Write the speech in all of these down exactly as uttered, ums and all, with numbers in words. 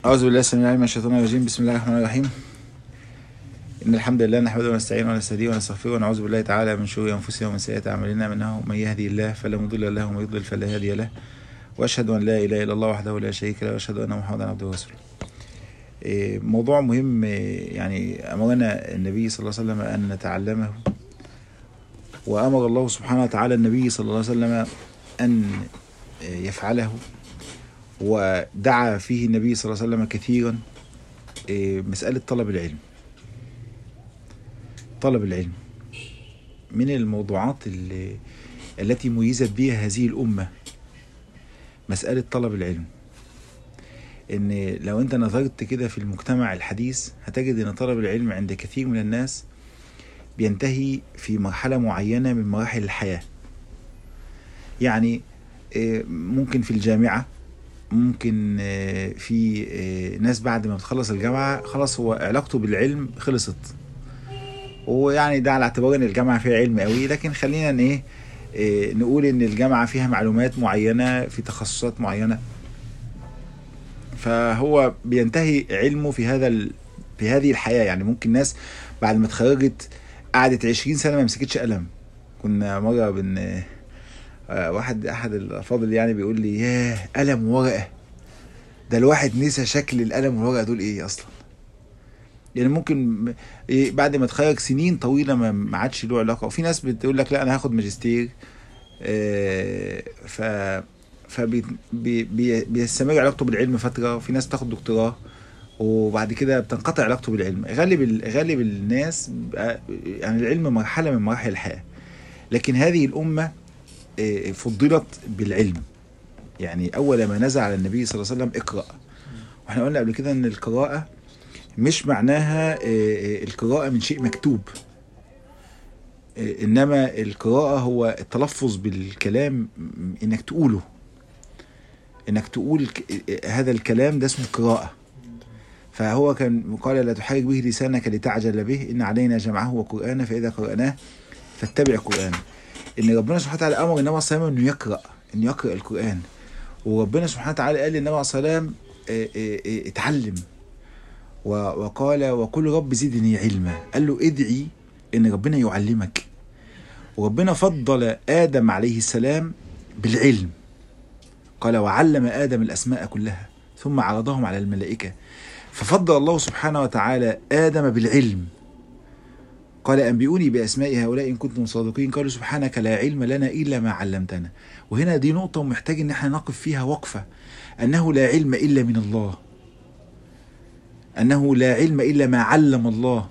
أعوذ بالله السميع العليم من الشيطان الرجيم. بسم الله الرحمن الرحيم. إن الحمد لله نحمده ونستعينه ونستهديه ونستغفره ونعوذ بالله تعالى من شرور أنفسنا ومن سيئات أعمالنا، منه من يهدي الله فلا مضل له ومن يضلل فلا هادي له، وأشهد أن لا إله إلا الله وحده لا شريك له، وأشهد أن محمدا عبده ورسوله. موضوع مهم يعني أمرنا النبي صلى الله عليه وسلم أن نتعلمه، وأمر الله سبحانه وتعالى النبي صلى الله عليه وسلم أن يفعله، ودعا فيه النبي صلى الله عليه وسلم كثيرا مسألة طلب العلم. طلب العلم من الموضوعات اللي التي ميزت بها هذه الأمة، مسألة طلب العلم. إن لو أنت نظرت كده في المجتمع الحديث هتجد أن طلب العلم عند كثير من الناس بينتهي في مرحلة معينة من مراحل الحياة. يعني ممكن في الجامعة، ممكن في ناس بعد ما بتخلص الجامعة خلاص هو علاقته بالعلم خلصت، ويعني ده على اعتبار ان الجامعة فيها علم قوي، لكن خلينا ان ايه نقول ان الجامعة فيها معلومات معينة في تخصصات معينة، فهو بينتهي علمه في هذا ال... في هذه الحياة. يعني ممكن ناس بعد ما اتخرجت قعدت عشرين سنة ما مسكتش قلم. كنا مرة بن واحد احد الافاضل يعني بيقول لي ياه قلم وورقة، ده الواحد نسى شكل القلم والورقة دول ايه اصلا. يعني ممكن بعد ما اتخرج سنين طويلة ما عادش له علاقة. وفي ناس بتقول لك لا انا هاخد ماجستير، ف فبيستمر علاقته بالعلم فترة. وفي ناس تاخد دكتوراه وبعد كده بتنقطع علاقته بالعلم. غالب غالب الناس يعني العلم مرحلة من مراحل الحياة، لكن هذه الأمة فضلت بالعلم. يعني أول ما نزل على النبي صلى الله عليه وسلم اقرأ، واحنا قلنا قبل كده ان القراءة مش معناها القراءة من شيء مكتوب، انما القراءة هو التلفظ بالكلام، انك تقوله، انك تقول هذا الكلام، ده اسمه قراءة. فهو كان قال لا تحرك به لسانك لتعجل به إن علينا جمعه وقرآنه فإذا قرأناه فاتبع قرآنه. إن ربنا سبحانه وتعالى أمر النبي صلى الله عليه وسلم إنه يقرأ، إنه يقرأ القرآن. وربنا سبحانه وتعالى قال للنبي صلى الله عليه وسلم اتعلم، وقال وقل رب زدني علما. قال له ادعي إن ربنا يعلمك. وربنا فضل آدم عليه السلام بالعلم، قال وعلم آدم الأسماء كلها ثم عرضهم على الملائكة. ففضل الله سبحانه وتعالى آدم بالعلم، قال أنبئوني بأسماء هؤلاء إن كنتم صادقين، قالوا سبحانك لا علم لنا إلا ما علمتنا. وهنا دي نقطة محتاج إن احنا نقف فيها وقفة، أنه لا علم إلا من الله، أنه لا علم إلا ما علم الله.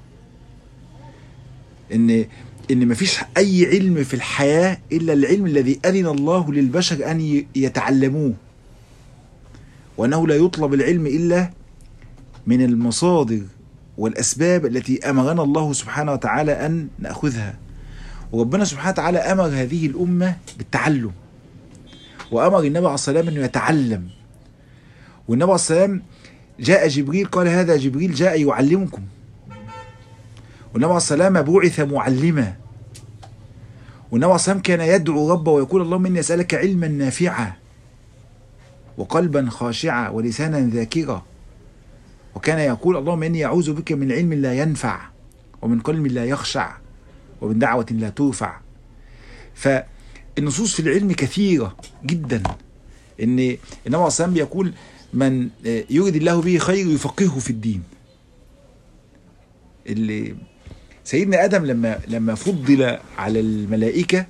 إن إن مفيش أي علم في الحياة إلا العلم الذي أذن الله للبشر أن يتعلموه، وأنه لا يطلب العلم إلا من المصادر والأسباب التي أمرنا الله سبحانه وتعالى أن نأخذها. وربنا سبحانه وتعالى أمر هذه الأمة بالتعلم، وأمر النبي عليه الصلاة والسلام أنه يتعلم. والنبي عليه الصلاة والسلام جاء جبريل قال هذا جبريل جاء يعلمكم. والنبي عليه الصلاة والسلام بعث معلما. والنبي عليه الصلاة والسلام كان يدعو ربه ويقول اللهم إني أسألك علما نافعا وقلبا خاشعا ولسانا ذاكرا. وكان يقول اللهم إني أعوذ بك من علم لا ينفع ومن قلب لا يخشع ومن دعوة لا ترفع. فالنصوص في العلم كثيرة جدا. إن النبي عليه الصلاة والسلام يقول من يريد الله به خير يفقهه في الدين. اللي سيدنا آدم لما لما فضل على الملائكة،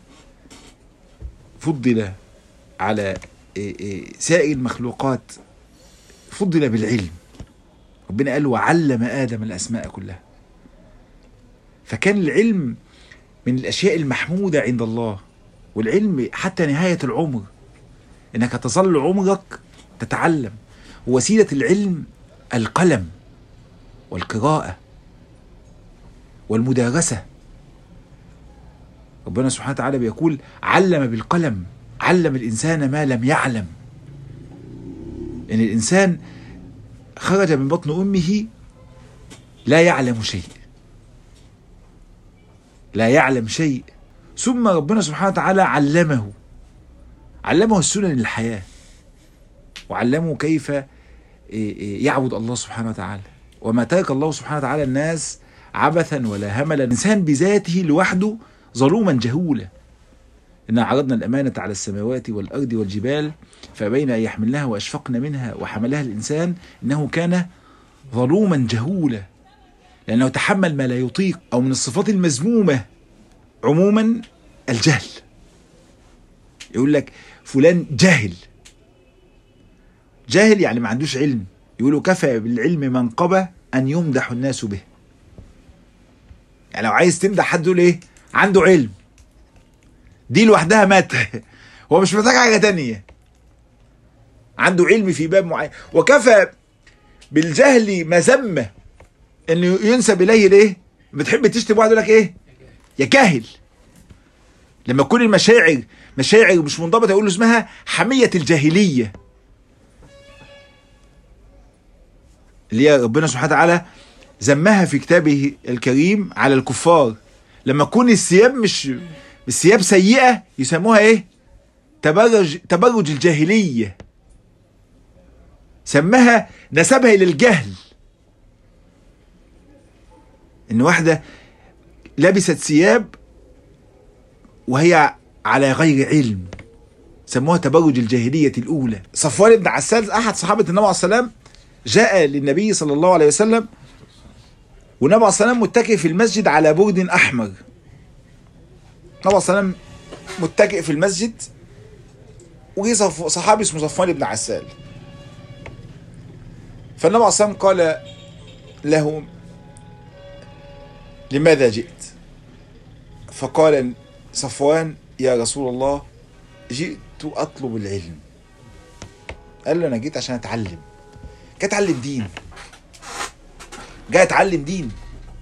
فضل على سائر المخلوقات، فضل بالعلم. ربنا قال وعلم آدم الأسماء كلها. فكان العلم من الأشياء المحمودة عند الله. والعلم حتى نهاية العمر، إنك تظل عمرك تتعلم. ووسيلة العلم القلم والقراءة والمدارسة. ربنا سبحانه وتعالى بيقول علم بالقلم، علم الإنسان ما لم يعلم. إن الإنسان خرج من بطن أمه لا يعلم شيء، لا يعلم شيء، ثم ربنا سبحانه وتعالى علمه، علمه السنن الحياة، وعلمه كيف يعبد الله سبحانه وتعالى. وما ترك الله سبحانه وتعالى الناس عبثا ولا هملا. الإنسان بذاته لوحده ظلوما جهولا. إنا عرضنا الأمانة على السماوات والأرض والجبال فأبين أن يحملنها وأشفقن منها وحملها الإنسان إنه كان ظلوما جهولا، لأنه تحمل ما لا يطيق. أو من الصفات المذمومة عموما الجهل. يقول لك فلان جاهل. جاهل يعني ما عندوش علم. يقولوا كفى بالعلم منقبة أن يمدح الناس به. يعني لو عايز تمدح حد تقول إيه؟ عنده علم. دي لوحدها مدح. هو مش محتاج حاجة تانية. عنده علم في باب معين. وكفى بالجهل مذمة إنه ينسب إليه ليه؟ بتحب تشتم واحد يقول لك إيه؟ يا جاهل. لما تكون المشاعر مشاعر مش منضبطة يقول له اسمها حمية الجاهلية، اللي هي ربنا سبحانه وتعالى ذمها في كتابه الكريم على الكفار. لما تكون الثياب مش الثياب سيئة يسموها ايه؟ تبرج تبرج الجاهلية. سمها نسبها الى الجهل. ان واحدة لبست ثياب وهي على غير علم، سموها تبرج الجاهلية الأولى. صفوان بن عسال أحد صحابة النبي عليه السلام جاء للنبي صلى الله عليه وسلم، والنبي عليه السلام متكئ في المسجد على برد أحمر. النبي عليه السلام متكئ في المسجد، وجي صحابي اسمه صفوان بن عسال. فالنبي عليه السلام قال له لماذا جئت؟ فقال صفوان يا رسول الله جئت أطلب العلم. قال له أنا جيت عشان أتعلم. جاي أتعلم دين. جاي أتعلم دين.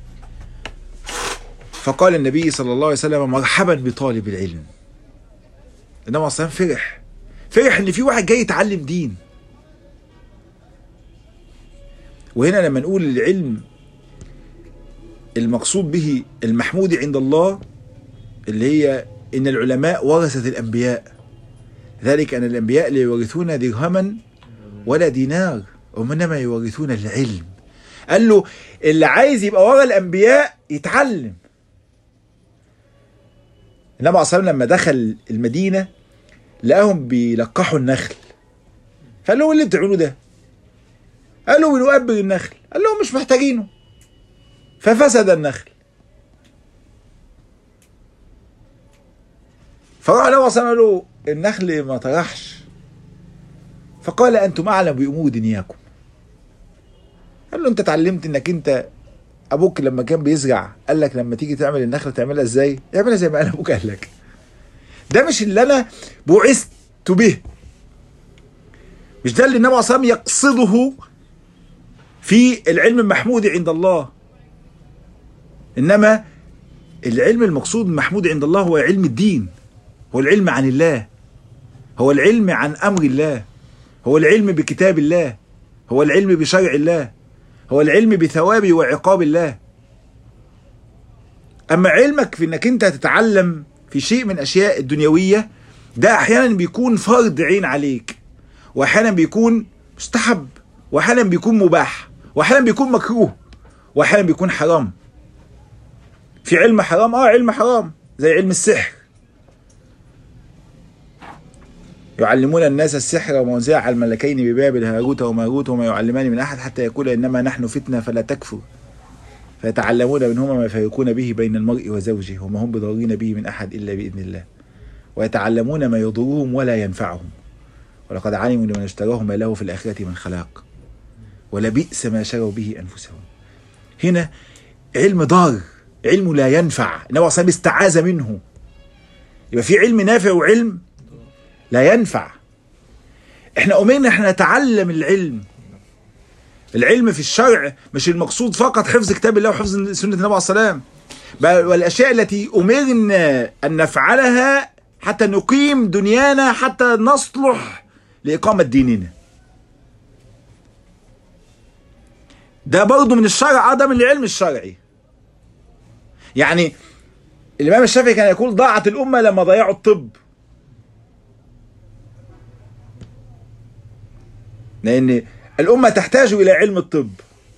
فقال النبي صلى الله عليه وسلم مرحبا بطالب العلم. النبي أصلا فرح فرح إن في واحد جاي يتعلم دين. وهنا لما نقول العلم المقصود به المحمود عند الله، اللي هي إن العلماء ورثة الأنبياء، ذلك أن الأنبياء لا يورثون درهما ولا دينار وإنما يورثون العلم. قال له اللي عايز يبقى ورا الأنبياء يتعلم. النبي عليه الصلاة والسلام لما دخل المدينة لقاهم بيلقحوا النخل، فقال لهم اللي بتعملوه ده؟ قالوا بنؤبر النخل. قال لهم مش محتاجينه، ففسد النخل. فراح النبي عليه الصلاة والسلام قال له النخل ما طرحش. فقال أنتم أعلم بأمور دنياكم. قال له أنت اتعلمت إنك أنت أبوك لما كان بيزرع قال لك لما تيجي تعمل النخلة تعملها إزاي؟ اعملها زي ما قال أبوك قال لك. ده مش اللي أنا بعثت به. مش ده اللي النبي عليه الصلاة والسلام يقصده في العلم المحمود عند الله. إنما العلم المقصود المحمود عند الله هو علم الدين، هو العلم عن الله، هو العلم عن أمر الله، هو العلم بكتاب الله، هو العلم بشرع الله، هو العلم بثواب وعقاب الله. أما علمك في أنك أنت تتعلم في شيء من أشياء الدنيوية، ده أحيانا بيكون فرض عين عليك، وأحيانا بيكون مستحب، وأحيانا بيكون مباح، وأحيانا بيكون مكروه، وأحيانا بيكون حرام. في علم حرام، آه علم حرام زي علم السحر. يعلمون الناس السحر وما أنزل على الملكين ببابل هاروت وماروت وما يعلمان من أحد حتى يقول إنما نحن فتنة فلا تكفر فيتعلمون منهما ما يفرقون به بين المرء وزوجه وما هم بضارين به من أحد إلا بإذن الله ويتعلمون ما يضرهم ولا ينفعهم ولقد علموا لمن اشتراه ما له في الآخرة من خلاق ولبئس ما شروا به أنفسهم. هنا علم ضار، علم لا ينفع، النبي صلى الله عليه وسلم استعاذ منه. يبقى في علم نافع وعلم لا ينفع. احنا أمرنا احنا نتعلم العلم. العلم في الشرع مش المقصود فقط حفظ كتاب الله وحفظ سنة النبي عليه السلام، بل والأشياء التي أمرنا أن نفعلها حتى نقيم دنيانا، حتى نصلح لإقامة ديننا. ده برضو من الشرع، ده من العلم الشرعي. يعني الإمام الشافعي كان يقول ضاعت الأمة لما ضيعوا الطب، لأن الأمة تحتاج إلى علم الطب.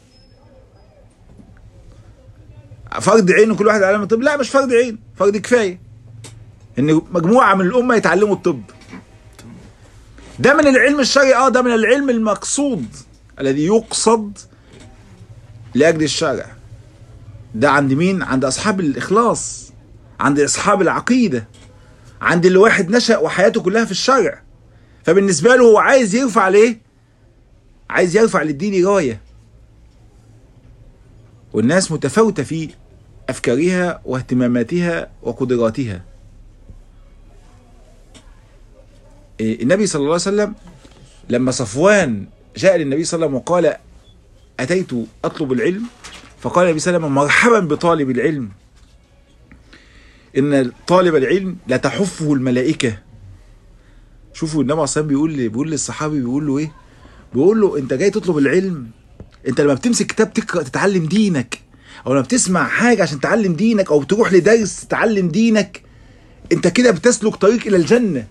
فرض عين كل واحد يتعلم الطب؟ لا، مش فرض عين، فرض كفاية إن مجموعة من الأمة يتعلموا الطب. ده من العلم الشرعي، اه ده من العلم المقصود الذي يقصد لأجل الشرع. ده عند مين؟ عند أصحاب الإخلاص، عند أصحاب العقيدة، عند اللي واحد نشأ وحياته كلها في الشرع، فبالنسبة له هو عايز يرفع ليه؟ عايز يرفع للدين راية. والناس متفاوتة في أفكارها واهتماماتها وقدراتها. النبي صلى الله عليه وسلم لما صفوان جاء للنبي صلى الله عليه وسلم وقال أتيت أطلب العلم، فقال النبي صلى الله عليه وسلم مرحبا بطالب العلم، إن طالب العلم لا تحفه الملائكة. شوفوا النبي صلى الله عليه وسلم بيقول بيقول للصحابي، بيقول له إيه؟ بيقول له أنت جاي تطلب العلم، أنت لما بتمسك كتاب تقرأ تتعلم دينك، أو لما بتسمع حاجة عشان تعلم دينك، أو تروح لدرس تعلم دينك، أنت كده بتسلك طريق إلى الجنة.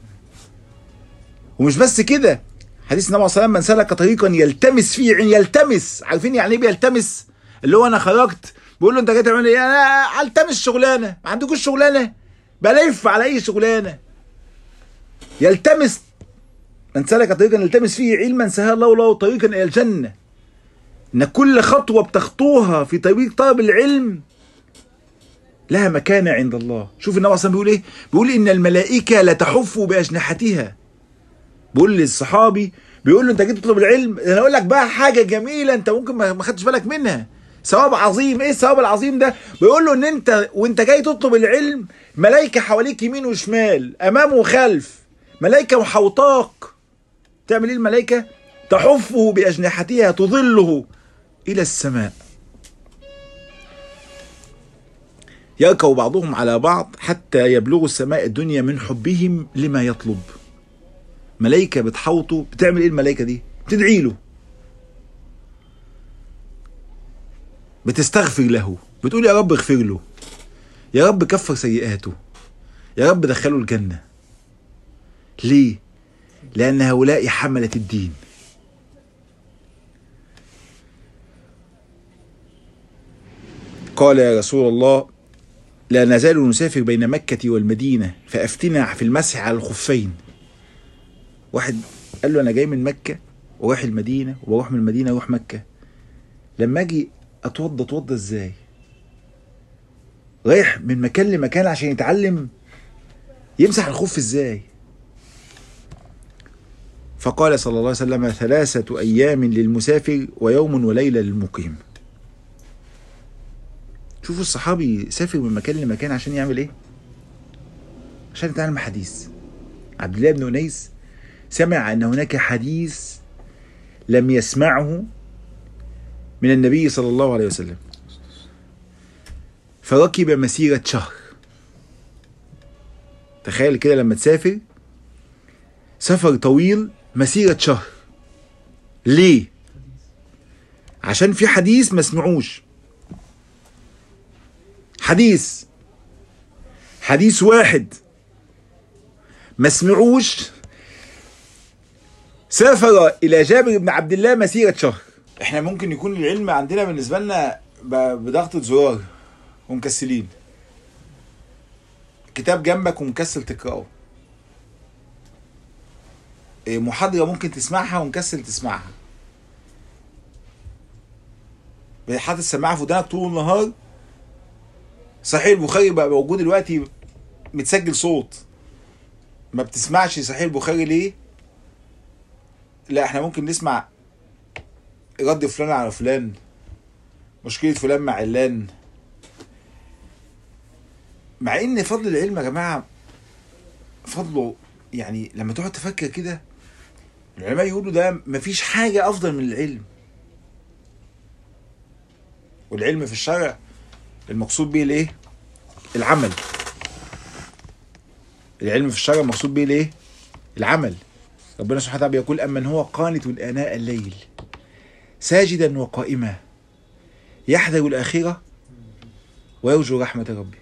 ومش بس كده، حديث النبي صلى الله عليه وسلم من سلك طريقا يلتمس فيه علم، يلتمس، عارفين يعني ايه بيلتمس؟ اللي هو انا خرجت بقول له انت جاي تعمل ايه؟ انا التمس شغلانه، ما عندكوش شغلانه؟ بلف على اي شغلانه. يلتمس، من سلك طريقا يلتمس فيه علما سهل الله له طريقا الى الجنه. ان كل خطوه بتخطوها في طريق طلب العلم لها مكانه عند الله. شوف النبي صلى الله عليه وسلم بيقول ايه؟ بيقول ان الملائكه لتحف باجنحتها. بيقول للصحابي، بيقول له انت جيت تطلب العلم، انا اقول لك بقى حاجه جميله انت ممكن ما خدتش بالك منها، ثواب عظيم. ايه الثواب العظيم ده؟ بيقول له ان انت وانت جاي تطلب العلم ملائكه حواليك يمين وشمال، امام وخلف، ملائكه محوطاك. تعمل ايه الملائكه؟ تحفه باجنحتها تظله الى السماء، يركب بعضهم على بعض حتى يبلغوا السماء الدنيا من حبهم لما يطلب. ملائكة بتحوطه. بتعمل ايه الملائكة دي؟ بتدعي له، بتستغفر له، بتقول يا رب اغفر له، يا رب كفر سيئاته، يا رب دخله الجنة. ليه؟ لأن هؤلاء حملة الدين. قال يا رسول الله لا نزال نسافر بين مكة والمدينة فأفتنا في المسح على الخفين. واحد قال له انا جاي من مكه ورايح المدينه، وبروح من المدينه اروح مكه، لما اجي اتوضى اتوضى ازاي؟ رايح من مكان لمكان عشان يتعلم يمسح الخف ازاي؟ فقال صلى الله عليه وسلم ثلاثه ايام للمسافر ويوم وليله للمقيم. شوفوا الصحابي سافر من مكان لمكان عشان يعمل ايه؟ عشان يتعلم حديث. عبد الله بن أنيس سمع أن هناك حديث لم يسمعه من النبي صلى الله عليه وسلم، فركب مسيرة شهر. تخيل كده لما تسافر سفر طويل مسيرة شهر. ليه؟ عشان في حديث ما سمعوش. حديث حديث واحد ما سمعوش، سافر إلى جابر بن عبد الله مسيرة شهر. احنا ممكن يكون العلم عندنا بالنسبة لنا بضغطة زرار ومكسلين، كتاب جنبك ومكسل تقرأه، محاضرة ممكن تسمعها ومكسل تسمعها، حاطط السماعة في ودانك طول النهار. صحيح البخاري بقى موجود دلوقتي متسجل صوت، ما بتسمعش صحيح البخاري ليه؟ لا احنا ممكن نسمع رد فلان على فلان، مشكلة فلان مع علان، مع ان فضل العلم يا جماعة فضله يعني لما تقعد تفكر كده العلماء يقولوا ده مفيش حاجة افضل من العلم. والعلم في الشرع المقصود به الايه؟ العمل. العلم في الشرع المقصود به الايه؟ العمل. ربنا سبحانه وتعالى بيقول أمن هو قانت آناء الليل ساجدا وقائما يحذر الآخرة ويرجو رحمة ربه.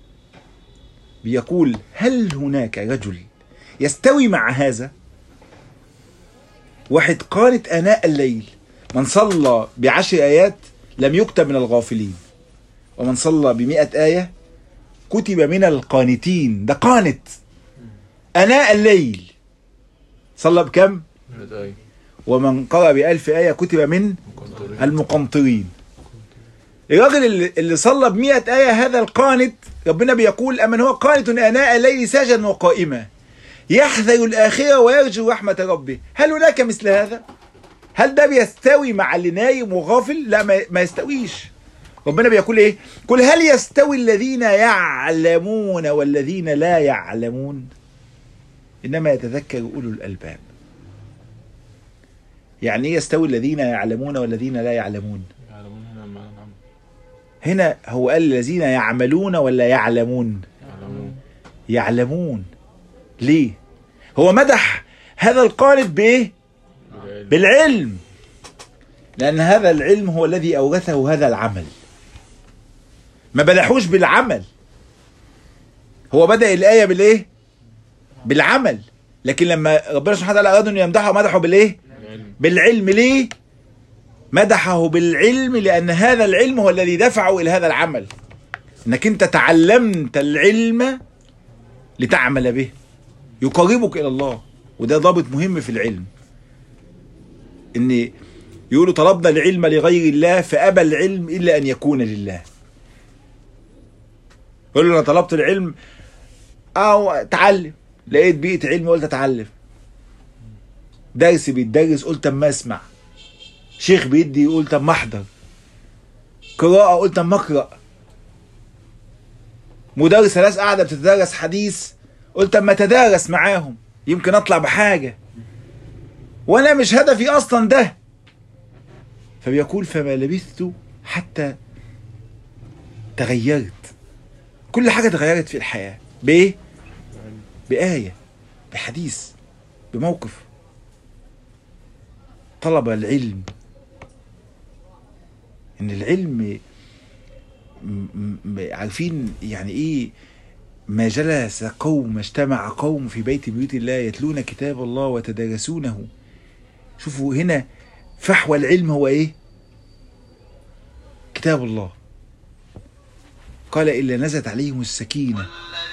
بيقول هل هناك رجل يستوي مع هذا؟ واحد قانت آناء الليل. من صلى بعشر آيات لم يكتب من الغافلين، ومن صلى بمئة آية كتب من القانتين. ده قانت آناء الليل، صلى بكم؟ ومن قرأ بألف آية كتب من المقنطرين. الراجل اللي صلى بمئة آية هذا القانت، ربنا بيقول أمن هو قانت آناء الليل ساجدا وقائما يحذر الآخرة ويرجو رحمة ربه. هل هناك مثل هذا؟ هل ده بيستوي مع اللي نايم وغافل؟ لا، ما يستويش. ربنا بيقول ايه؟ قل هل يستوي الذين يعلمون والذين لا يعلمون؟ إنما يتذكر أولو الألباب. يعني ايه يستوي الذين يعلمون والذين لا يعلمون؟ هنا هو قال الذين يعملون ولا يعلمون؟ يعلمون. يعلمون. ليه؟ هو مدح هذا القانت بايه؟ بالعلم، لأن هذا العلم هو الذي أورثه هذا العمل. ما بدحوش بالعمل، هو بدأ الآية بالايه؟ بالعمل. لكن لما ربنا سبحانه وتعالى أراد أن يمدحه مدحه بالايه؟ بالعلم. ليه؟ مدحه بالعلم لأن هذا العلم هو الذي دفعه إلى هذا العمل. إنك أنت تعلمت العلم لتعمل به، يقربك إلى الله. وده ضابط مهم في العلم، إن يقولوا طلبنا العلم لغير الله فأبى العلم إلا أن يكون لله. يقولوا أنا طلبت العلم أو تعلم، لقيت بيئة علم قلت أتعلم، درس بيتدرس قلت أما أسمع، شيخ بيدي قلت أما أحضر، قراءة قلت أما أقرأ، مدرسة ناس قاعدة بتتدرس حديث قلت أما أتدارس معاهم يمكن أطلع بحاجة، وأنا مش هدفي أصلا ده. فبيقول فما لبثت حتى تغيرت. كل حاجة تغيرت في الحياة بإيه؟ بآية، بحديث، بموقف. طلب العلم، إن العلم عارفين يعني إيه؟ ما جلس قوم، اجتمع قوم في بيت بيوت الله يتلون كتاب الله وتدارسونه. شوفوا هنا فحوى العلم هو إيه؟ كتاب الله. قال إلا نزلت عليهم السكينة.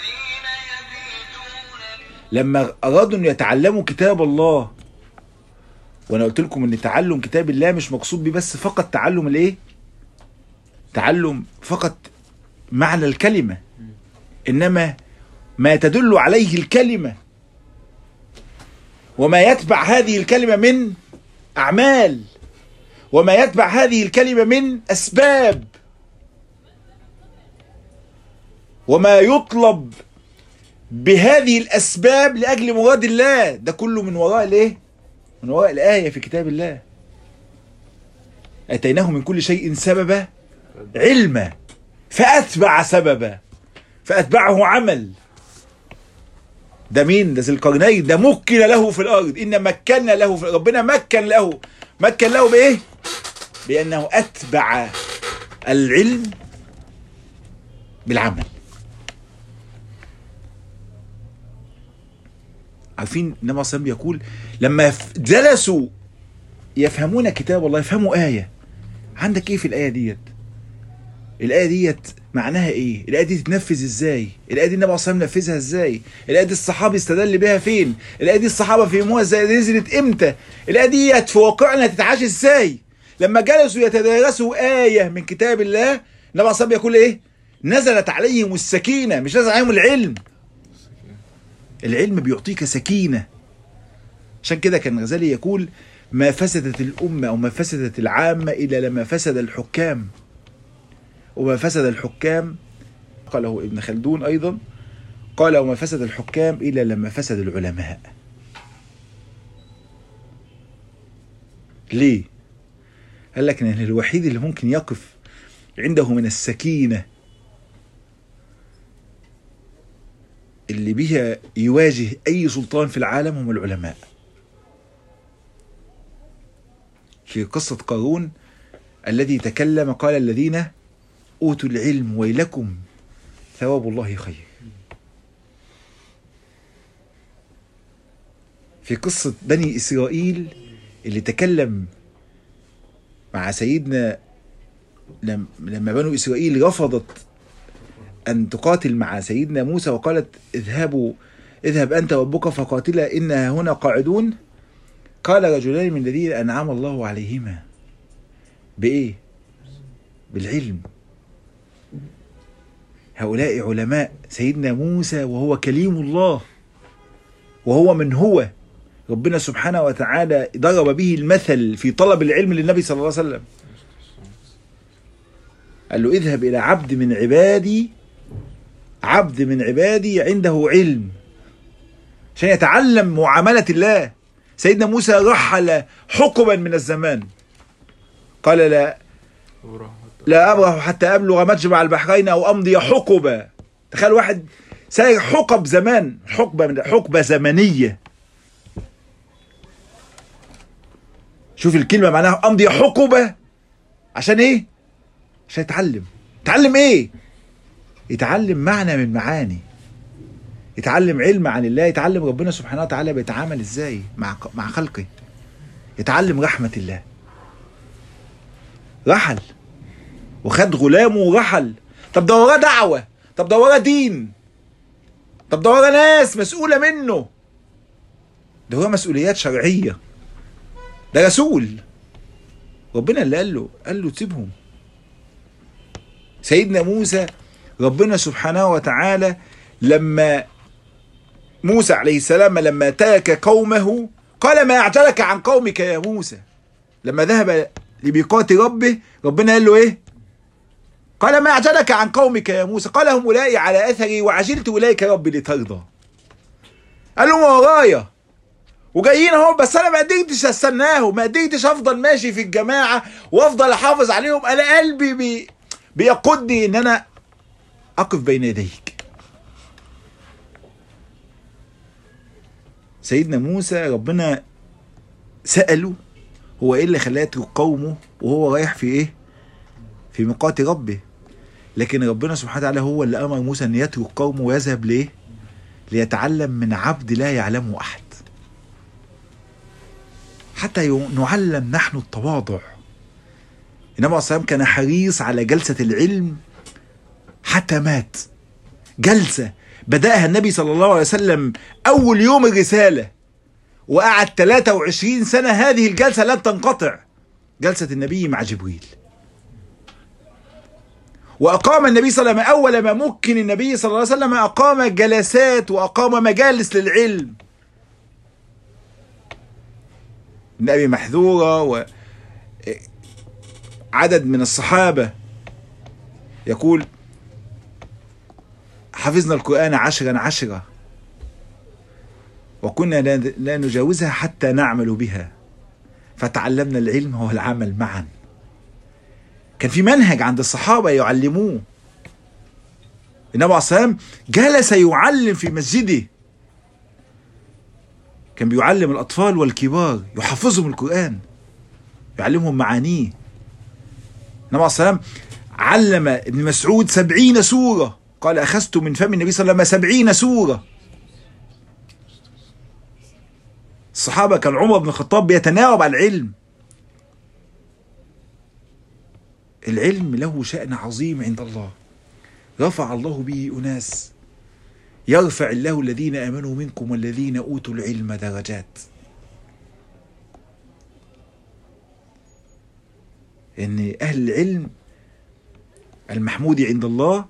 لما أرادوا أن يتعلموا كتاب الله، وأنا قلت لكم أن تعلم كتاب الله مش مقصود بيه بس فقط تعلم الإيه؟ تعلم فقط معنى الكلمة، إنما ما تدل عليه الكلمة وما يتبع هذه الكلمة من أعمال، وما يتبع هذه الكلمة من أسباب، وما يطلب بهذه الأسباب لأجل مراد الله. ده كله من وراء الإيه؟ من وراء الآية في كتاب الله. أتيناه من كل شيء سببا علما فأتبع سببا فأتبعه عمل. ده مين؟ ده ذي القرنين. ده مكن له في الأرض، إن مكنا له في ربنا مكن له مكن له بإيه؟ بأنه أتبع العلم بالعمل. عارفين النبي صلى الله عليه وسلم يقول لما جلسوا يفهمون كتاب الله يفهموا آية. عندك إيه في الآية ديت؟ الآية ديت معناها إيه؟ الآية دي تتنفذ إزاي؟ الآية دي النبي صلى الله عليه وسلم نفذها إزاي؟ الآية دي الصحابة استدل بها فين؟ الآية دي الصحابة فهموها إزاي؟ نزلت إمتى؟ الآية ديت في واقعنا تتعاش إزاي؟ لما جلسوا يتدارسوا آية من كتاب الله، النبي صلى الله عليه وسلم يقول إيه؟ نزلت عليهم السكينة، مش نزل عليهم العلم. العلم بيعطيك سكينة. عشان كده كان الغزالي يقول ما فسدت الأمة أو ما فسدت العامة إلا لما فسد الحكام، وما فسد الحكام قاله ابن خلدون أيضا، قال وما فسد الحكام إلا لما فسد العلماء. ليه؟ قال لك إن الوحيد اللي ممكن يقف عنده من السكينة اللي بها يواجه أي سلطان في العالم هم العلماء. في قصة قارون الذي تكلم قال الذين أوتوا العلم ويلكم ثواب الله خير. في قصة بني إسرائيل اللي تكلم مع سيدنا لما بنو إسرائيل رفضت أن تقاتل مع سيدنا موسى وقالت اذهبوا اذهب أنت وربك فقاتلا إنها هنا قاعدون، قال رجلان من الذين أنعم الله عليهما بإيه؟ بالعلم. هؤلاء علماء سيدنا موسى وهو كليم الله، وهو من هو ربنا سبحانه وتعالى ضرب به المثل في طلب العلم للنبي صلى الله عليه وسلم. قال له اذهب إلى عبد من عبادي، عبد من عبادي عنده علم، عشان يتعلم معاملة الله. سيدنا موسى رحل حقبا من الزمان، قال لا لا أبرح حتى أبلغ مجمع البحرين أو أمضي حقبا. تخيل واحد ساير حقب زمان، حقبة من حقبة زمنية. شوف الكلمة معناها أمضي حقبة عشان إيه؟ عشان يتعلم. يتعلم إيه؟ يتعلم معنى من معاني، يتعلم علم عن الله، يتعلم ربنا سبحانه وتعالى بيتعامل إزاي مع مع خلقه، يتعلم رحمة الله. رحل وخد غلامه ورحل. طب ده وراه دعوة، طب ده وراه دين، طب ده وراه ناس مسؤولة منه، ده وراه مسؤوليات شرعية، ده رسول ربنا اللي قال له قال له تسيبهم. سيدنا موسى ربنا سبحانه وتعالى لما موسى عليه السلام لما ترك قومه قال ما أعجلك عن قومك يا موسى. لما ذهب لميقات ربه ربنا قال له ايه؟ قال ما أعجلك عن قومك يا موسى، قال هم أولئك على أثري وعجلت إليك ربي لترضى. قال لهم ورايا وجايين اهو، بس انا ما قدرتش استناهم، ما قدرتش افضل ماشي في الجماعه وافضل احافظ عليهم. انا قلبي بي بيقودني ان انا اقف بين يديك. سيدنا موسى ربنا سأله هو ايه اللي خلاه يترك قومه وهو رايح في ايه؟ في ميقات ربه. لكن ربنا سبحانه وتعالى هو اللي امر موسى ان يترك قومه ويذهب ليه؟ ليتعلم من عبد لا يعلمه احد. حتى نعلم نحن التواضع. النبي عليه الصلاة والسلام كان حريص على جلسة العلم حتى مات. جلسة بدأها النبي صلى الله عليه وسلم أول يوم الرسالة، وقعد ثلاثة وعشرين سنة هذه الجلسة لن تنقطع، جلسة النبي مع جبريل. وأقام النبي صلى الله عليه وسلم أول ما مكن النبي صلى الله عليه وسلم أقام جلسات وأقام مجالس للعلم. ابن أبي محذورة وعدد من الصحابة يقول حفظنا القرآن عشرا عشرا وكنا لا نجاوزها حتى نعمل بها فتعلمنا العلم والعمل معا. كان في منهج عند الصحابة يعلموه. النبي عليه الصلاة والسلام جلس يعلم في مسجده، كان بيعلم الأطفال والكبار، يحفظهم القرآن، يعلمهم معانيه. النبي عليه الصلاة والسلام علم ابن مسعود سبعين سورة، قال أخذت من فم النبي صلى الله عليه وسلم سبعين سورة. الصحابة كان عمر بن الخطاب بيتناوب على العلم. العلم له شأن عظيم عند الله، رفع الله به أناس، يرفع الله الذين آمنوا منكم والذين أوتوا العلم درجات. إن أهل العلم المحمود عند الله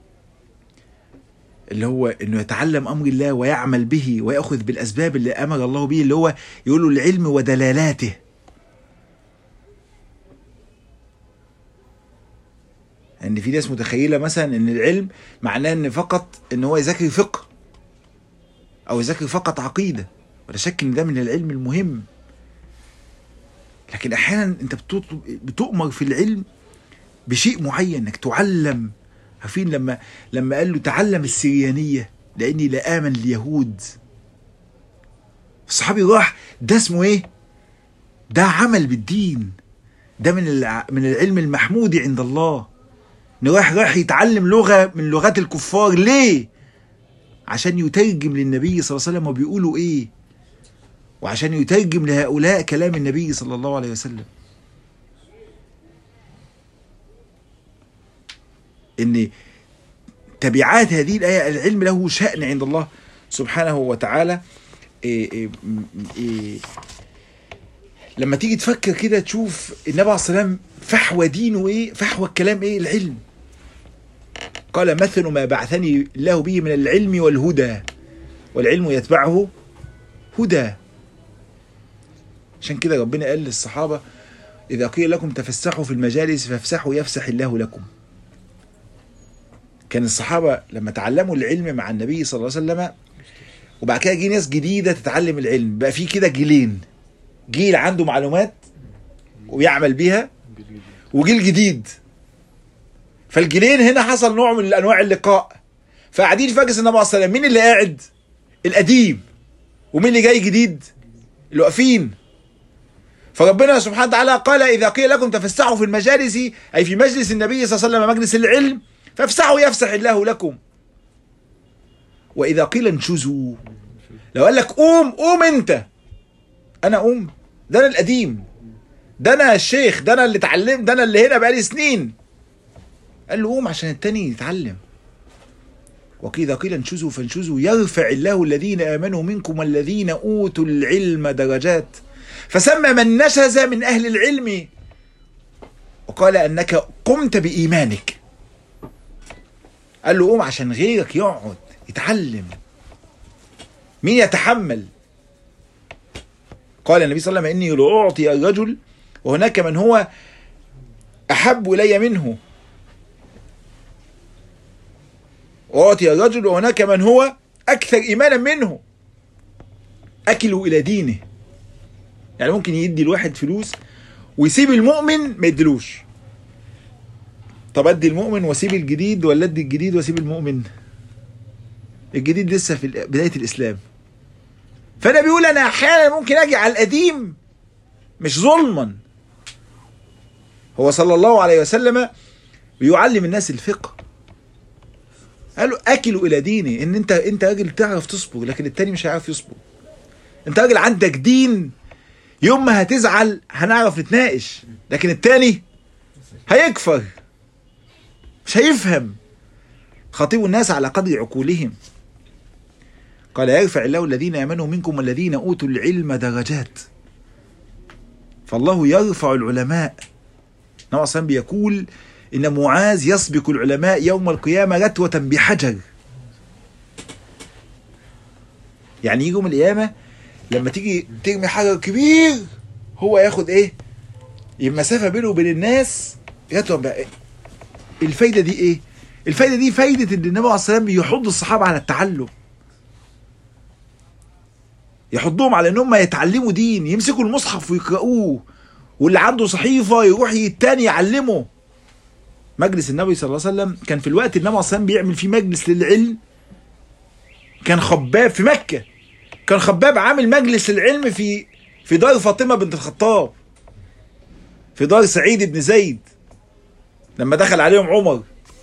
اللي هو إنه يتعلم أمر الله ويعمل به ويأخذ بالأسباب اللي أمر الله به، اللي هو يقولوا العلم ودلالاته. ان في ناس متخيله مثلا ان العلم معناه ان فقط ان هو يذاكر فقه او يذاكر فقط عقيده، ولا شك ان ده من العلم المهم. لكن احيانا انت بتؤمر في العلم بشيء معين، انك تعلم. عارفين لما لما قال له تعلم السريانيه لاني لا امن اليهود، الصحابي راح، ده اسمه ايه؟ ده عمل بالدين، ده من من العلم المحمود عند الله. راح راح يتعلم لغة من لغات الكفار. ليه؟ عشان يترجم للنبي صلى الله عليه وسلم وبيقولوا ايه. وعشان يترجم لهؤلاء كلام النبي صلى الله عليه وسلم. ان تبعات هذه الآية العلم له شأن عند الله سبحانه وتعالى. إيه إيه إيه لما تيجي تفكر كده تشوف النبي عليه الصلاة والسلام فحوى دينه ايه، فحوى الكلام ايه؟ العلم. قال مثل ما بعثني الله به من العلم والهدى والعلم يتبعه هدى. عشان كده ربنا قال للصحابة إذا قيل لكم تفسحوا في المجالس فافسحوا يفسح الله لكم. كان الصحابة لما تعلموا العلم مع النبي صلى الله عليه وسلم وبعد كده جه ناس جديدة تتعلم العلم، بقى في كده جيلين، جيل عنده معلومات ويعمل بيها وجيل جديد. فالجيلين هنا حصل نوع من انواع اللقاء، فقاعدين في مجلس النبي عليه الصلاه والسلام، مين اللي قاعد؟ القديم. ومين اللي جاي جديد؟ اللي واقفين. فربنا سبحانه وتعالى قال اذا قيل لكم تفسحوا في المجالس، اي في مجلس النبي صلى الله عليه وسلم مجلس العلم، فافسحوا يفسح الله لكم. واذا قيل انشزوا، لو قال لك قوم قوم انت، انا قوم؟ ده انا القديم، ده انا الشيخ، ده انا اللي اتعلمت، ده انا اللي هنا بقالي سنين. قال له قوم عشان التاني يتعلم. وإذا قيل انشزوا فانشزوا يرفع الله الذين آمنوا منكم والذين أوتوا العلم درجات. فسمى من نشز من أهل العلم وقال أنك قمت بإيمانك. قال له قوم عشان غيرك يقعد يتعلم. مين يتحمل؟ قال النبي صلى الله عليه وسلم إني لأعطي الرجل وهناك من هو أحب إلي منه، أعطي الرجل وهناك من هو أكثر إيمانا منه. أكلوا إلى دينه، يعني ممكن يدي الواحد فلوس ويسيب المؤمن ما يدلوش. طب أدي المؤمن واسيب الجديد، ولا أدي الجديد واسيب المؤمن؟ الجديد لسه في بداية الإسلام. فأنا بيقول أنا أحيانا ممكن أجي على القديم مش ظلما. هو صلى الله عليه وسلم بيعلم الناس الفقه. قالوا اكلوا الى ديني، ان انت انت راجل تعرف تصبر لكن التاني مش هيعرف يصبر. انت راجل عندك دين، يوم ما هتزعل هنعرف نتناقش، لكن التاني هيكفر مش هيفهم. خاطبوا الناس على قدر عقولهم. قال يرفع الله الذين امنوا منكم والذين اوتوا العلم درجات. فالله يرفع العلماء. النبي صلى الله عليه وسلم بيقول إن معاذ يسبق العلماء يوم القيامة رتوة بحجر. يعني يجوا من القيامة لما تيجي ترمي حجر كبير هو ياخد ايه؟ المسافة بينه وبين الناس رتوة بقى. الفايدة دي ايه؟ الفايدة دي فايدة ان النبي عليه الصلاة والسلام يحض الصحابة على التعلم، يحضهم على انهم يتعلموا دين، يمسكوا المصحف ويقرأوه، واللي عنده صحيفة يروح التاني يعلمه. مجلس النبي صلى الله عليه وسلم كان في الوقت النبي صلى الله عليه وسلم بيعمل فيه مجلس للعلم. كان خباب في مكة، كان خباب عامل مجلس العلم في في دار فاطمة بنت الخطاب، في دار سعيد بن زيد لما دخل عليهم عمر.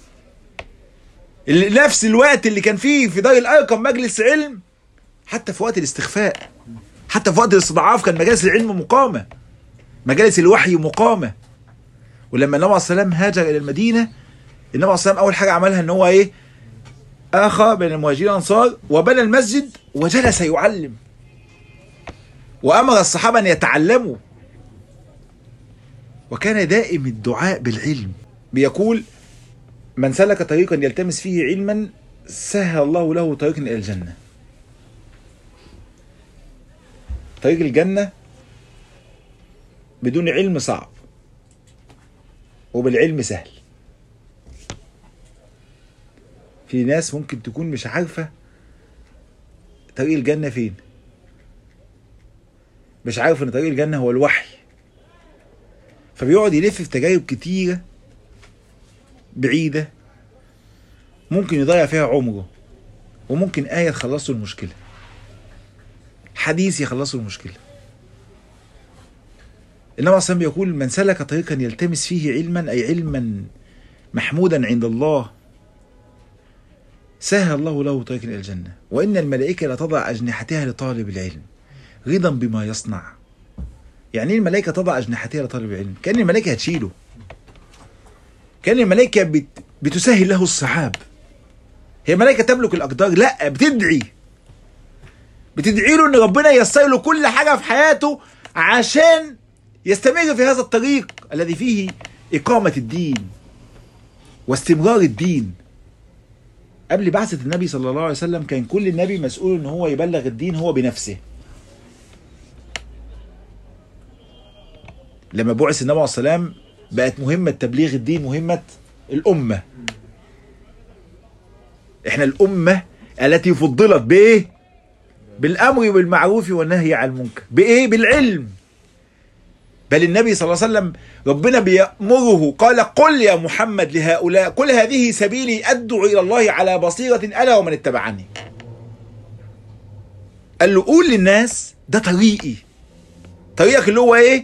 نفس الوقت اللي كان فيه في دار الأرقم مجلس علم، حتى في وقت الاستخفاء، حتى في وقت الاستضعاف كان مجالس العلم مقامة، مجالس الوحي مقامة. ولما النبي عليه الصلاة والسلام هاجر إلى المدينة، النبي عليه الصلاة والسلام أول حاجة عملها إن هو إيه؟ آخى بين المهاجرين والأنصار وبنى المسجد وجلس يعلم، وأمر الصحابة أن يتعلموا. وكان دائم الدعاء بالعلم، بيقول من سلك طريقا يلتمس فيه علما سهل الله له طريقا إلى الجنة. طريق الجنة بدون علم صعب، وبالعلم سهل. في ناس ممكن تكون مش عارفة طريق الجنة فين، مش عارف ان طريق الجنة هو الوحي، فبيقعد يلف في تجارب كتيرة بعيدة ممكن يضيع فيها عمره، وممكن آية تخلصه المشكلة، حديث يخلصه المشكلة. النبي صلى الله عليه وسلم يقول من سلك طريقا يلتمس فيه علما، أي علما محمودا عند الله، سهل الله له طريقا إلى الجنة، وإن الملائكة لتضع أجنحتها لطالب العلم. رضا بما يصنع. يعني ايه الملائكة تضع أجنحتها لطالب العلم؟ كأن الملائكة هتشيله، كأن الملائكة بت... بتسهل له الصعاب. هي ملائكة تملك الأقدار؟ لا، بتدعي بتدعي له ان ربنا ييسر له كل حاجة في حياته عشان يستمر في هذا الطريق الذي فيه إقامة الدين واستمرار الدين. قبل بعثة النبي صلى الله عليه وسلم كان كل النبي مسؤول ان هو يبلغ الدين هو بنفسه. لما بعث النبي عليه السلام بقت مهمة تبليغ الدين مهمة الأمة. احنا الأمة التي فضلت بايه؟ بالأمر بالمعروف والنهي عن المنكر. بايه؟ بالعلم. بل النبي صلى الله عليه وسلم ربنا بيأمره قال قل يا محمد لهؤلاء قل هذه سبيلي أدعو إلى الله على بصيرة أنا ومن اتبعني. قال له قول للناس ده طريقي. طريقك اللي هو ايه؟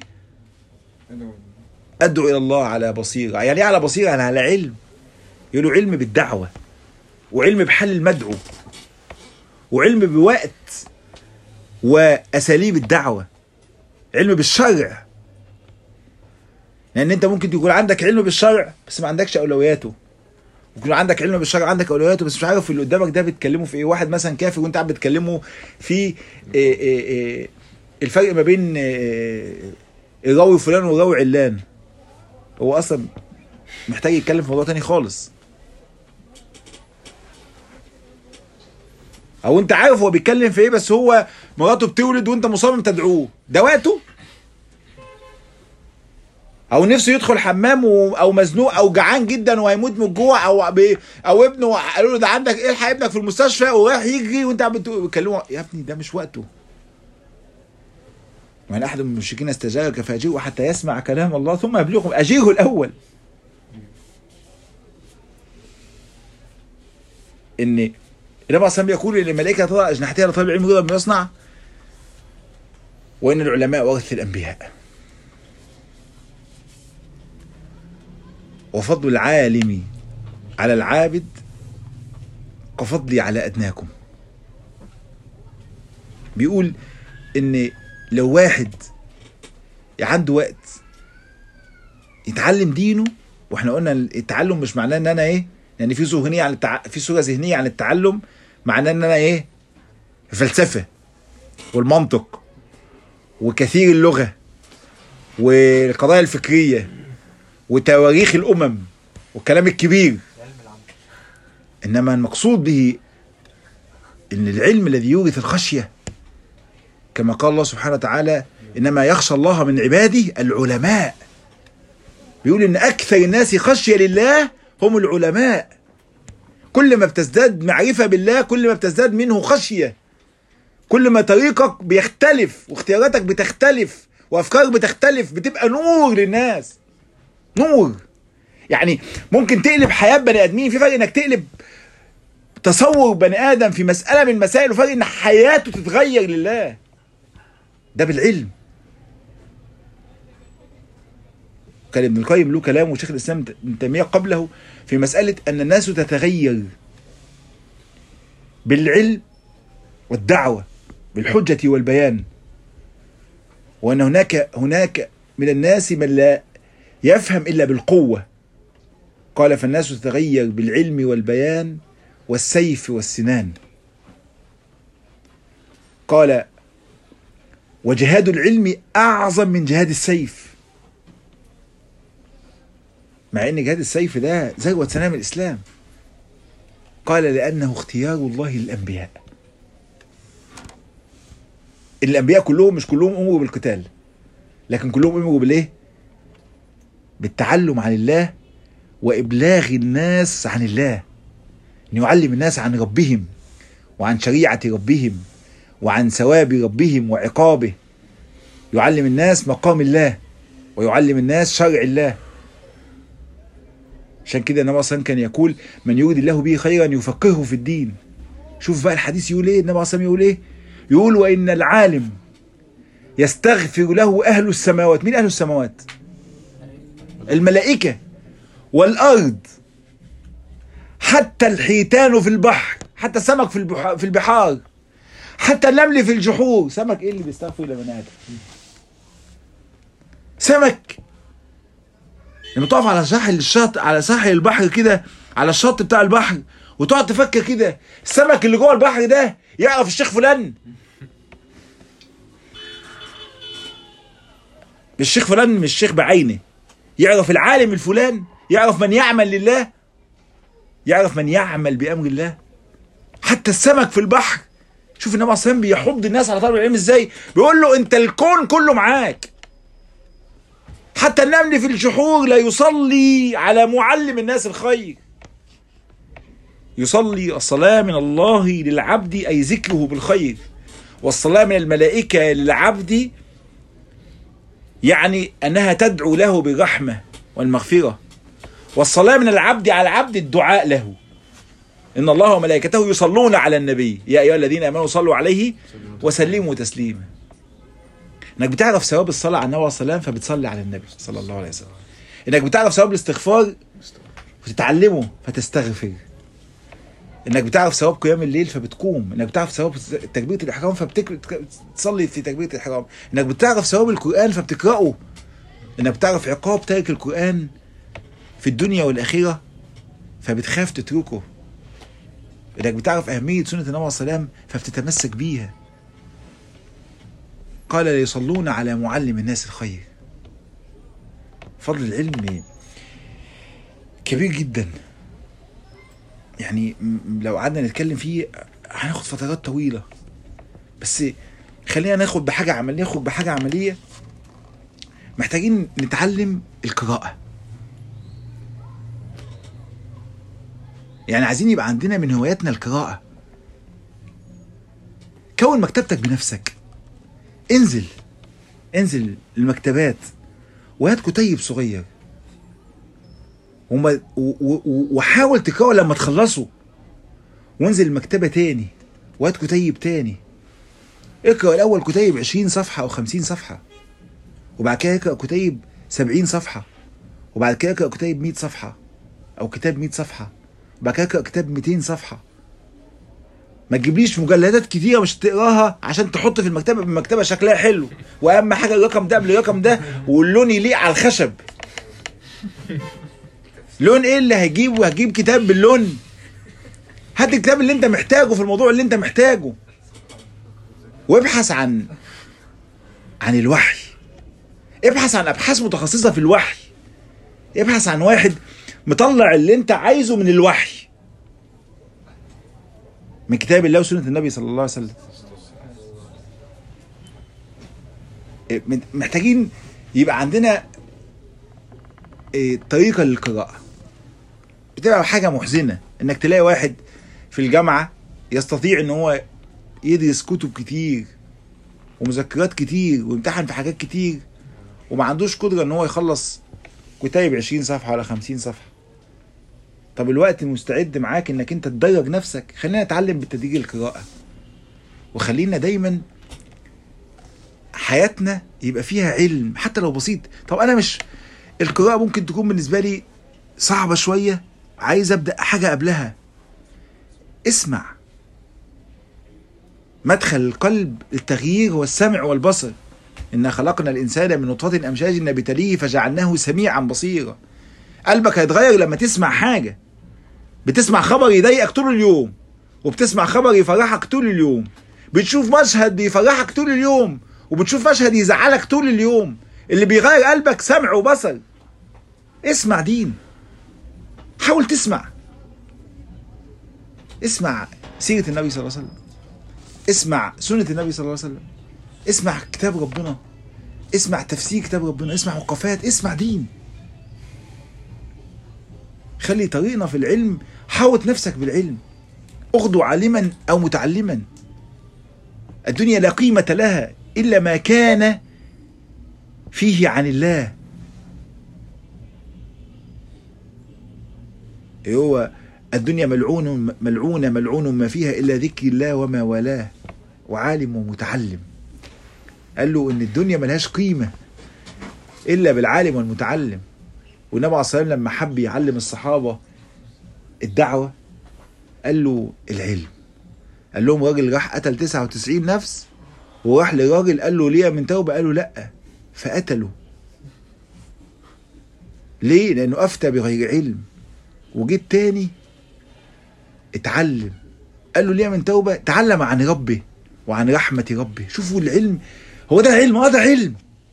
أدعو إلى الله على بصيرة. يعني ايه على بصيرة؟ يعني على علم. يقول له علم بالدعوة، وعلم بحل المدعو، وعلم بوقت وأساليب الدعوة، علم بالشرع. لأن أنت ممكن تكون عندك علم بالشرع بس ما عندكش أولوياته، ممكن عندك علم بالشرع عندك أولوياته بس مش عارف اللي قدامك ده بيتكلموا في إيه. واحد مثلا كافر وأنت قاعد بتكلمه في إيه إيه إيه الفرق ما بين إيه الراوي فلان والراوي علان، هو أصلا محتاج يتكلم في موضوع تاني خالص. او انت عارف هو بيتكلم في ايه بس هو مراته بتولد وانت مصمم تدعوه، ده وقته. او نفسه يدخل حمام و... او مزنوق او جعان جدا وهيموت من الجوع، او ب... او ابنه قالوا له ده عندك ايه الحق ابنك في المستشفى ورايح يجري وانت عم بتكلمه، يا ابني ده مش وقته. وان احد من المشركين استجارك فاجره حتى يسمع كلام الله ثم يبلغكم، اجيره الاول. ان النبي عليه الصلاة يقول ان الملائكه تضع اجنحتها لطالب العلم رضا بما يصنع، وان العلماء ورث الانبياء، وفضل العالم على العابد كفضلي على ادناكم. بيقول ان لو واحد عنده وقت يتعلم دينه، واحنا قلنا التعلم مش معناه ان انا ايه يعني في صوره ذهنيه عن التع... في صوره ذهنيه عن التعلم معناه ان انا ايه الفلسفه والمنطق وكثير اللغه والقضايا الفكريه وتواريخ الامم والكلام الكبير. انما المقصود به ان العلم الذي يورث الخشيه، كما قال الله سبحانه وتعالى انما يخشى الله من عباده العلماء. بيقول ان اكثر الناس خشيه لله هم العلماء. كل ما بتزداد معرفة بالله كل ما بتزداد منه خشية، كل ما طريقك بيختلف واختياراتك بتختلف وأفكارك بتختلف، بتبقى نور للناس. نور يعني ممكن تقلب حياة بني آدمين. في فرق انك تقلب تصور بني آدم في مسألة من المسائل، وفرق ان حياته تتغير لله. ده بالعلم. كان ابن القيم له كلام وشيخ الإسلام ابن تيمية قبله في مسألة أن الناس تتغير بالعلم والدعوة بالحجة والبيان، وأن هناك هناك من الناس من لا يفهم إلا بالقوة. قال فالناس تتغير بالعلم والبيان والسيف والسنان. قال وجهاد العلم أعظم من جهاد السيف، مع ان جهاد السيف ده ذروة سنام الاسلام. قال لانه اختيار الله للانبياء. الانبياء كلهم مش كلهم امروا بالقتال، لكن كلهم امروا بالايه؟ بالتعلم عن الله وابلاغ الناس عن الله، ان يعلم الناس عن ربهم وعن شريعة ربهم وعن ثواب ربهم وعقابه. يعلم الناس مقام الله ويعلم الناس شرع الله. عشان كده النبي اصلا كان يقول من يريد الله به خيرا يفقهه في الدين. شوف بقى الحديث يقول ايه، النبي اصلا يقول ايه؟ يقول وان العالم يستغفر له اهل السماوات. مين اهل السماوات؟ الملائكه والارض، حتى الحيتان في البحر، حتى السمك في في البحار، حتى النمل في الجحور. سمك ايه اللي بيستغفر لبني ادم؟ سمك لما تقف على ساحل الشط، على ساحل البحر كده، على الشط بتاع البحر، وتقعد تفكر كده، السمك اللي جوه البحر ده يعرف الشيخ فلان؟ مش الشيخ فلان، مش الشيخ بعينه، يعرف العالم الفلان، يعرف من يعمل لله، يعرف من يعمل بأمر الله. حتى السمك في البحر، شوف النبي عليه الصلاة والسلام بيحض الناس على طلب العلم ازاي، بيقول له انت الكون كله معاك. حتى النمل في الجحور لا يصلي على معلم الناس الخير. يصلي الصلاة من الله للعبد أي ذكره بالخير، والصلاة من الملائكة للعبد يعني أنها تدعو له بالرحمة والمغفرة، والصلاة من العبد على العبد الدعاء له. إن الله وملائكته يصلون على النبي يا أيها الذين آمنوا صلوا عليه وسلموا تسليما. إنك بتعرف ثواب الصلاة على النبي عليه الصلاة والسلام فبتصلي على النبي صلى الله عليه وسلم. إنك بتعرف ثواب الاستغفار فتتعلمه فتستغفر. إنك بتعرف ثواب قيام الليل فبتقوم. إنك بتعرف ثواب تكبيرة الإحرام فبتصلي في تكبيرة الإحرام. إنك بتعرف ثواب القرآن فبتقرأه. إنك بتعرف عقاب تارك القرآن في الدنيا والآخرة فبتخاف تتركه. إنك بتعرف أهمية سنة النبي عليه الصلاة والسلام فبتتمسك بيها. قال ليصلون على معلم الناس الخير. فضل العلم كبير جدا، يعني لو قعدنا نتكلم فيه هناخد فترات طويلة، بس خلينا ناخد بحاجة عملية. ناخد بحاجة عملية، محتاجين نتعلم القراءة. يعني عايزين يبقى عندنا من هواياتنا القراءة. كون مكتبتك بنفسك، انزل انزل المكتبات وهات كتيب صغير وما وحاول تقرأ لما تخلصوا، وانزل المكتبة تاني وهات كتيب تاني. اقرأ الأول كتيب عشرين صفحة أو خمسين صفحة، وبعد كده اقرأ كتيب سبعين صفحة، وبعد كده اقرأ كتيب مئة صفحة أو كتاب مئة صفحة، وبعد كده اقرأ كتاب مئتين صفحة. ما تجيبليش مجلدات كتيرة مش تقراها عشان تحط في المكتبة، المكتبة شكلها حلو، وأهم حاجة الرقم ده قبل الرقم ده، واللون يليق على الخشب. لون ايه اللي هجيبه؟ هجيب كتاب باللون؟ هات الكتاب اللي انت محتاجه في الموضوع اللي انت محتاجه، وابحث عن عن الوحي. ابحث عن ابحاث متخصصة في الوحي. ابحث عن واحد مطلع اللي انت عايزه من الوحي، من كتاب الله وسنة النبي صلى الله عليه وسلم. محتاجين يبقى عندنا طريقة للقراءة. بتبقى حاجة محزنة انك تلاقي واحد في الجامعة يستطيع ان هو يدرس كتب كتير ومذكرات كتير ويمتحن في حاجات كتير، وما عندوش قدرة ان هو يخلص كتاب عشرين صفحة ولا خمسين صفحة. طب الوقت مستعد معاك انك انت تدرج نفسك. خلينا نتعلم بالتدريج القراءة، وخلينا دايما حياتنا يبقى فيها علم حتى لو بسيط. طب انا مش، القراءة ممكن تكون بالنسبة لي صعبة شوية، عايز ابدأ حاجة قبلها. اسمع. مدخل القلب التغيير والسمع والبصر. إنا خلقنا الإنسان من نطفة أمشاج نبتليه فجعلناه سميعا بصيرا. قلبك هيتغير لما تسمع حاجة. بتسمع خبر يضايقك طول اليوم، وبتسمع خبر يفرحك طول اليوم، بتشوف مشهد بيفرحك طول اليوم، وبتشوف مشهد يزعلك طول اليوم. اللي بيغير قلبك سمع وبصر. اسمع دين، حاول تسمع. اسمع سيرة النبي صلى الله عليه وسلم، اسمع سنة النبي صلى الله عليه وسلم، اسمع كتاب ربنا، اسمع تفسير كتاب ربنا، اسمع وقفات، اسمع دين. خلي طريقنا في العلم، حاوط نفسك بالعلم. اغدو عالما او متعلما. الدنيا لا قيمة لها الا ما كان فيه عن الله. هو الدنيا ملعون ملعونة ملعون ما فيها إلا ذكر الله وما والاه وعالم ومتعلم. قال له إن الدنيا ملهاش قيمة إلا بالعالم والمتعلم. والنبي عليه الصلاة والسلام لما حب يعلم الصحابة الدعوة قال له العلم. قال لهم راجل راح قتل تسعة وتسعين نفس، وراح لراجل قال له ليه من توبه؟ قال له لا، فقتله. ليه؟ لانه افتى بغير علم. وجيت تاني اتعلم، قال له ليه من توبه؟ تعلم عن ربه وعن رحمه ربه. شوفوا العلم، هو ده علم، اه ده علم،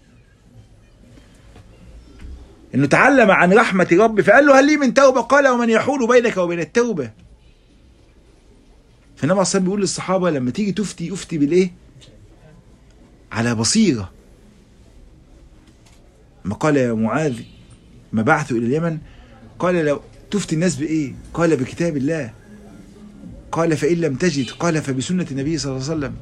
انه تعلم عن رحمه ربه. فقال له هل لي من توبه؟ قال ومن يحول بينك وبين التوبه. فالنبي عليه بيقول للصحابه لما تيجي تفتي افتي بالايه؟ على بصيره. ما قال يا معاذ ما بعثوا الى اليمن، قال لو تفتي الناس بايه؟ قال بكتاب الله. قال فان لم تجد، قال فبسنه النبي صلى الله عليه وسلم.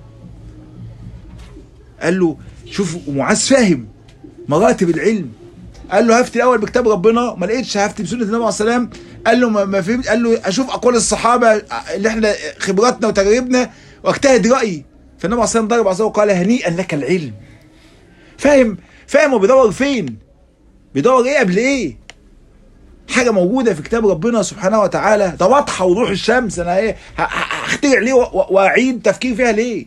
قال له شوف، معاذ فاهم مراتب العلم. قال له هفتي الاول بكتاب ربنا، ما لقيتش هفتي بسنه النبي عليه الصلاه والسلام. قال له ما فهمت. قال له اشوف اقوال الصحابه اللي احنا خبراتنا وتجاربنا واجتهد رايي. فالنبي عليه الصلاه والسلام ضرب عصاه وقال هنيئا لك العلم. فاهم فاهم وبيدور فين؟ بيدور ايه قبل ايه؟ حاجه موجوده في كتاب ربنا سبحانه وتعالى، ده واضحه وضوح الشمس. انا ايه هخترع ليه واعيد تفكير فيها ليه؟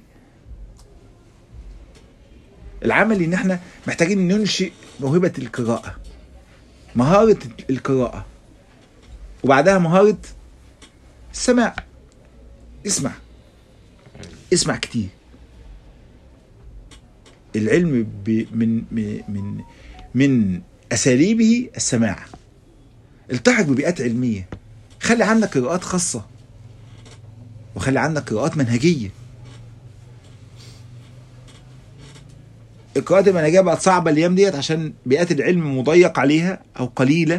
العمل ان احنا محتاجين ننشئ موهبه القراءه، مهاره القراءه، وبعدها مهاره السماع. اسمع اسمع كتير. العلم من من من اساليبه السماع. التحق ببيئات علميه، خلي عندك قراءات خاصه وخلي عندك قراءات منهجيه. القراءات المنهجيه بقت صعبه الايام ديت عشان بيئات العلم مضيق عليها او قليله.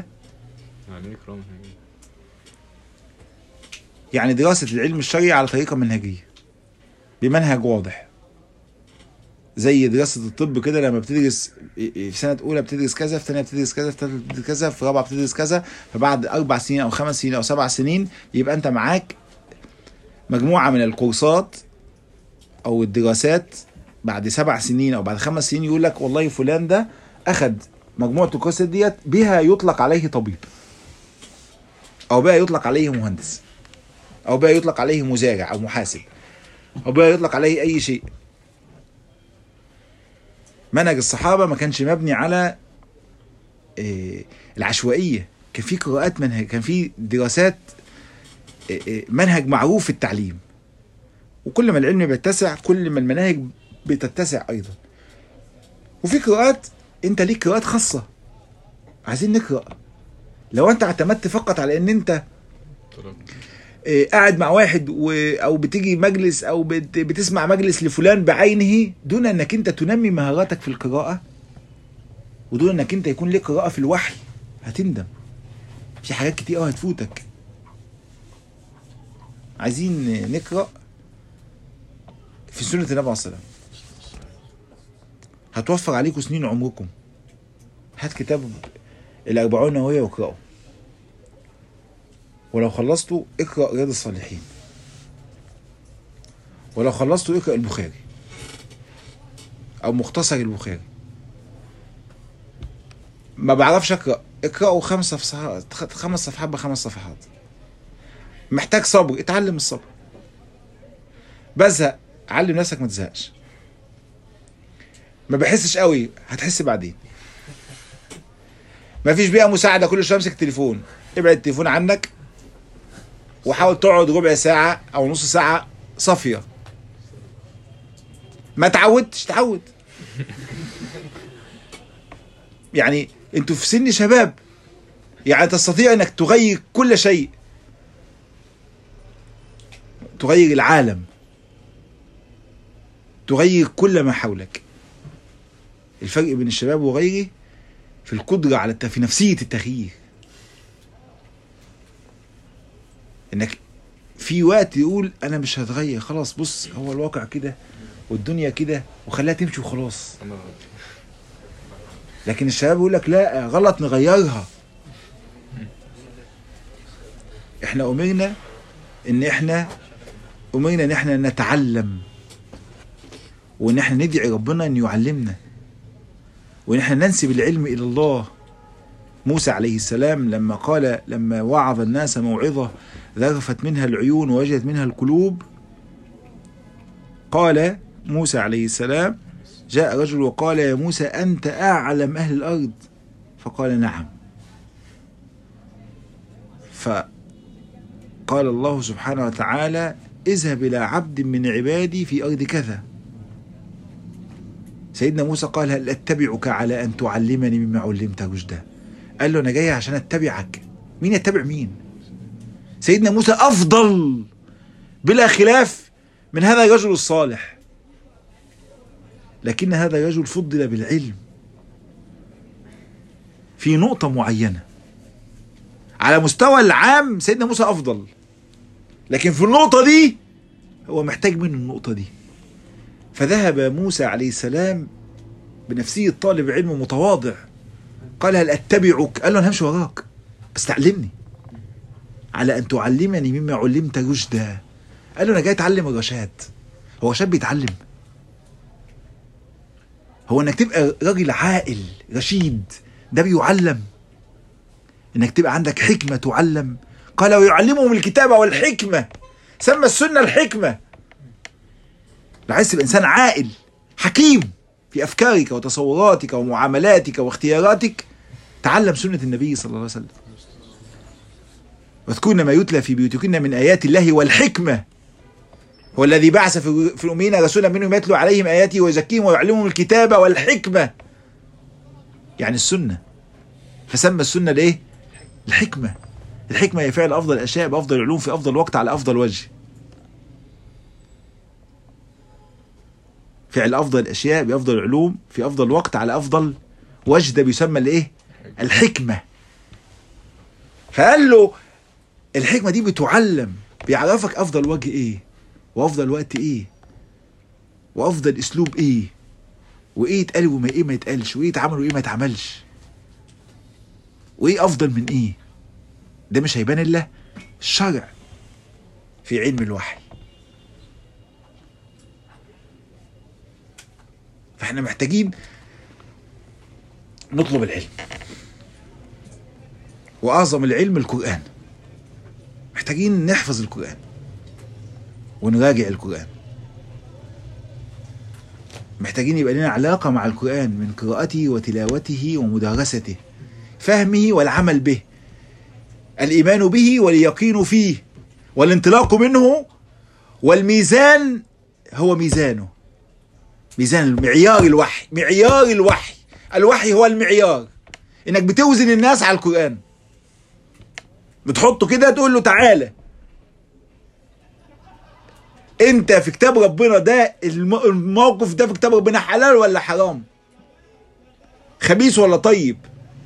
يعني دراسه العلم الشرعي على طريقه منهجيه بمنهج واضح، زي دراسه الطب كده. لما بتدرس في سنه اولى بتدرس كذا، في ثانيه بتدرس كذا، في ثالثه بتدرس كذا، في رابعه بتدرس كذا، فبعد اربع سنين او خمس سنين او سبع سنين يبقى انت معاك مجموعه من الكورسات او الدراسات. بعد سبع سنين او بعد خمس سنين يقول لك والله فلان ده اخذ مجموعه الكورسات ديت بها يطلق عليه طبيب، او بها يطلق عليه مهندس، او بها يطلق عليه مزارع او محاسب، او بها يطلق عليه اي شيء. منهج الصحابه ما كانش مبني على إيه العشوائيه، كان في قراءات منهج، كان في دراسات إيه منهج معروف في التعليم. وكل ما العلم بيتسع كل ما المناهج بتتسع ايضا. وفي قراءات انت ليك قراءات خاصه، عايزين نقرا. لو انت اعتمدت فقط على ان انت إيه قاعد مع واحد و... او بتيجي مجلس او بت... بتسمع مجلس لفلان بعينه دون انك انت تنمي مهاراتك في القراءه، ودون انك انت يكون لك قراءه في الوحي، هتندم في حاجات كتير قوي هتفوتك. عايزين نقرا في سنه النبي عليه الصلاه والسلام، هتوفر عليكم سنين عمركم. هات كتاب الأربعون النووية واقرأه، ولو خلصتوا اقرأ رياض الصالحين، ولو خلصتوا اقرأ البخاري أو مختصر البخاري. ما بعرفش اقرأ، اقرأوا خمس صفحات، خمس صفحات بخمس صفحات. محتاج صبر، اتعلم الصبر. بزهق، علم نفسك ما تزهقش. ما بحسش قوي، هتحس بعدين. ما فيش بيئة مساعدة، كل شوية امسك التليفون، ابعد التليفون عنك وحاول تقعد ربع ساعة أو نص ساعة صافية. ما تعودتش، تعود. يعني انتوا في سن شباب، يعني تستطيع انك تغير كل شيء، تغير العالم، تغير كل ما حولك. الفرق بين الشباب وغيره في القدرة على في نفسية التغيير. انك في وقت يقول انا مش هتغير خلاص، بص هو الواقع كده والدنيا كده وخليها تمشي وخلاص. لكن الشباب يقول لك لا غلط نغيرها. احنا امرنا ان احنا امرنا ان احنا نتعلم، وان احنا ندعي ربنا ان يعلمنا، وان احنا ننسب العلم الى الله. موسى عليه السلام لما قال لما وعظ الناس موعظة ذرفت منها العيون ووجلت منها القلوب، قال موسى عليه السلام: جاء رجل وقال: يا موسى أنت أعلم أهل الأرض؟ فقال: نعم. فقال الله سبحانه وتعالى: اذهب إلى عبد من عبادي في أرض كذا. سيدنا موسى قال: هل أتبعك على أن تعلمني مما علمت رشدا؟ قال له: أنا جاي عشان أتبعك. مين يتبع مين؟ سيدنا موسى أفضل بلا خلاف من هذا الرجل الصالح، لكن هذا الرجل فضل بالعلم في نقطة معينة. على مستوى العام سيدنا موسى أفضل، لكن في النقطة دي هو محتاج منه النقطة دي. فذهب موسى عليه السلام بنفسه الطالب علم متواضع، قال: هل أتبعك؟ قال له: أنا همشي وراك بس تعلمني، على أن تعلمني مما علمت رشدا. قال له: أنا جاي أتعلم الرشاد. هو رشاد بيتعلم؟ هو انك تبقى راجل عاقل رشيد ده بيعلم؟ انك تبقى عندك حكمة تعلم؟ قال: ويعلمهم الكتابة والحكمة. سمى السنة الحكمة. لو عايز تبقى انسان عاقل حكيم في افكارك وتصوراتك ومعاملاتك واختياراتك، تعلم سنة النبي صلى الله عليه وسلم. واذكرن ما يتلى في بيوتكن من آيات الله والحكمة، هو الذي بعث في الأميين رسولا منهم يتلو عليهم آياته ويزكيهم ويعلمهم الكتابة والحكمة، يعني السنة. فسمى السنة ليه؟ الحكمة. الحكمة هي فعل أفضل الأشياء بأفضل العلوم في أفضل وقت على أفضل وجه. فعل أفضل الأشياء بأفضل العلوم في أفضل وقت على أفضل وجه، ده بيسمى الإيه؟ الحكمة. فقال له الحكمة دي بتعلم، بيعرفك أفضل وجه إيه، وأفضل وقت إيه، وأفضل أسلوب إيه، وإيه يتقال وما إيه ما يتقالش، وإيه يتعمل وإيه ما يتعملش، وإيه أفضل من إيه. ده مش هيبان إلا الشرع في علم الوحي. فإحنا محتاجين نطلب العلم، وأعظم العلم القرآن. محتاجين نحفظ القرآن ونراجع القرآن. محتاجين يبقى لنا علاقة مع القرآن من قراءته وتلاوته ومدارسته، فهمه والعمل به، الإيمان به واليقين فيه، والانطلاق منه، والميزان هو ميزانه، ميزان المعيار الوحي، معيار الوحي. الوحي هو المعيار، انك بتوزن الناس على القرآن، بتحطه كده تقول له تعالى انت في كتاب ربنا ده، الموقف ده في كتاب ربنا حلال ولا حرام، خبيث ولا طيب،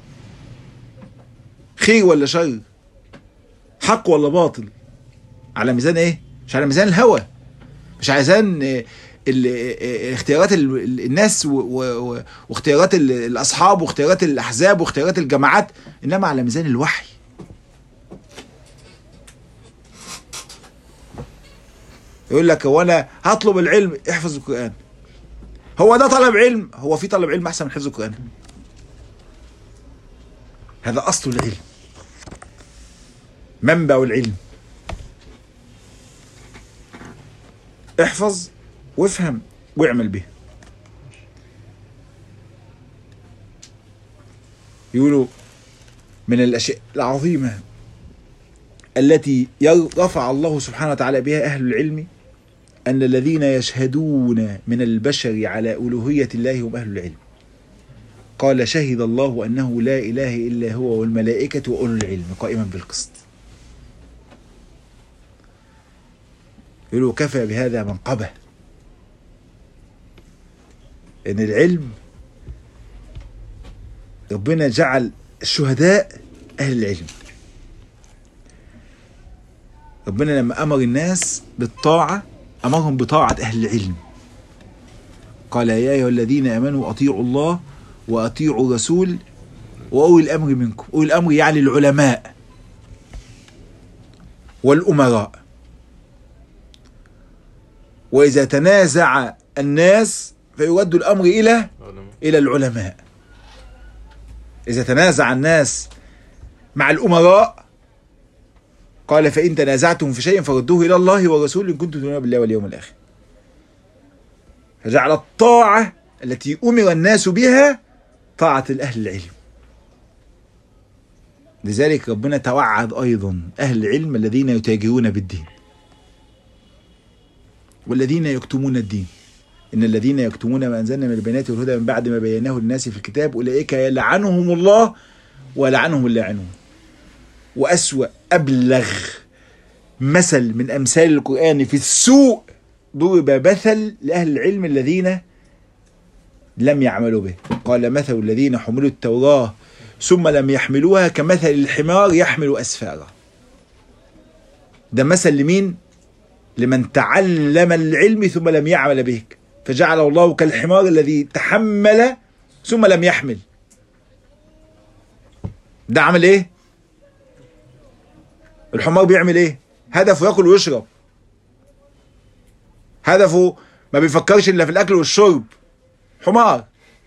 خير ولا شر، حق ولا باطل، على ميزان ايه؟ مش على ميزان الهوى، مش على ميزان اختيارات الناس واختيارات الاصحاب واختيارات الاحزاب واختيارات الجماعات، انما على ميزان الوحي. يقول لك هو انا هطلب العلم، احفظ القرآن. هو ده طلب علم؟ هو في طلب علم احسن من حفظ القرآن؟ هذا اصل العلم، منبع العلم. احفظ وافهم واعمل به. يقولوا من الاشياء العظيمة التي رفع الله سبحانه وتعالى بها اهل العلم أن الذين يشهدون من البشر على ألوهية الله هم أهل العلم. قال: شهد الله أنه لا إله إلا هو والملائكة وأولو العلم قائما بالقسط. يقولوا كفى بهذا منقبة، إن العلم ربنا جعل الشهداء أهل العلم. ربنا لما أمر الناس بالطاعة أمرهم بطاعة أهل العلم. قال: يا أيها الذين آمنوا أطيعوا الله وأطيعوا الرسول وأولي الأمر منكم. أولي الأمر يعني العلماء والأمراء. وإذا تنازع الناس فيرد الأمر إلى إلى العلماء. إذا تنازع الناس مع الأمراء قال: فإن تنازعتم في شيء فردوه إلى الله والرسول إن كنتم تؤمنون بالله واليوم الآخر. فجعل الطاعة التي أمر الناس بها طاعة الأهل العلم. لذلك ربنا توعد أيضا أهل العلم الذين يتاجرون بالدين والذين يكتمون الدين. إن الذين يكتمون ما أنزلنا من البينات والهدى من بعد ما بيناه للناس في الكتاب أولئك يلعنهم الله ولعنهم اللاعنون. وأسوأ أبلغ مثل من أمثال القرآن في السوء ضرب مثل لأهل العلم الذين لم يعملوا به. قال مثل الذين حملوا التوراة ثم لم يحملوها كمثل الحمار يحمل أسفارا. ده مثل لمين؟ لمن تعلم العلم ثم لم يعمل به فجعل الله كالحمار الذي تحمل ثم لم يحمل. ده عمل ايه؟ الحمار بيعمل ايه؟ هدفه ياكل ويشرب، هدفه ما بيفكرش الا في الاكل والشرب. حمار.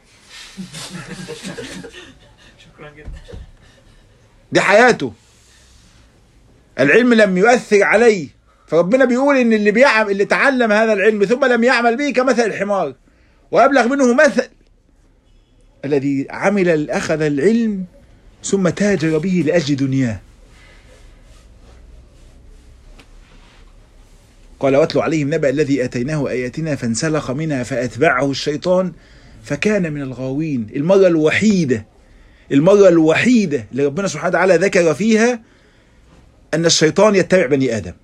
شكرا جدا. دي حياته. العلم لم يؤثر عليه، فربنا بيقول ان اللي بيعمل اللي تعلم هذا العلم ثم لم يعمل به كمثل الحمار. وابلغ منه مثل الذي عمل اخذ العلم ثم تاجر به لاجل دنياه. قال واتل عليهم نبأ الذي اتيناه اياتنا فانسلخ منها فاتبعه الشيطان فكان من الغاوين. المره الوحيده المره الوحيده اللي ربنا سبحانه وتعالى ذكر فيها ان الشيطان يتبع بني ادم.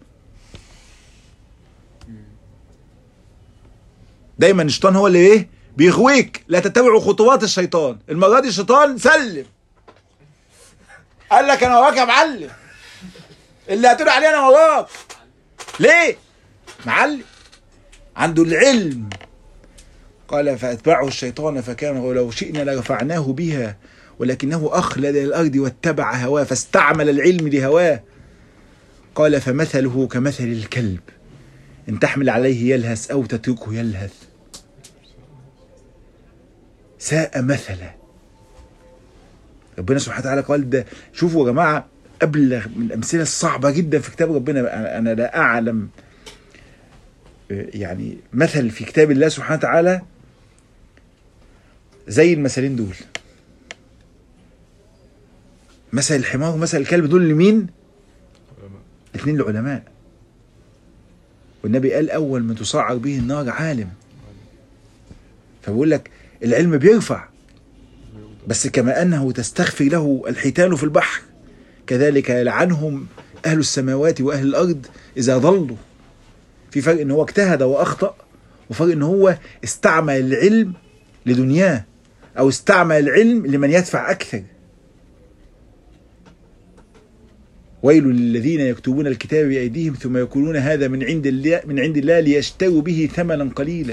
دايما الشيطان هو اللي ايه بيغويك، لا تتبعوا خطوات الشيطان. المره دي الشيطان سلم، قال لك انا وراك يا معلم، اللي هتقول عليه انا وراك. ليه؟ معلم عنده العلم. قال فاتبعه الشيطان فكان ولو شئنا لرفعناه بها ولكنه اخلد الى الارض واتبع هواه فاستعمل العلم لهواه. قال فمثله كمثل الكلب ان تحمل عليه يلهث او تتركه يلهث ساء مثلا. ربنا سبحانه وتعالى قال ده. شوفوا يا جماعه ابلغ من الامثله الصعبه جدا في كتاب ربنا. انا لا اعلم يعني مثل في كتاب الله سبحانه وتعالى زي المثلين دول. مثل الحمار ومثل الكلب دول لمين؟ الاثنين العلماء. والنبي قال اول من تصعر به النار عالم. فبقول لك العلم بيرفع، بس كما انه تستخفي له الحيتان في البحر كذلك يلعنهم اهل السماوات واهل الارض اذا ضلوا. في فرق ان هو اجتهد واخطأ، وفرق ان هو استعمل العلم لدنياه او استعمل العلم لمن يدفع اكثر. ويل للذين يكتبون الكتاب بأيديهم ثم يقولون هذا من عند الله من عند الله ليشتروا به ثمنا قليلا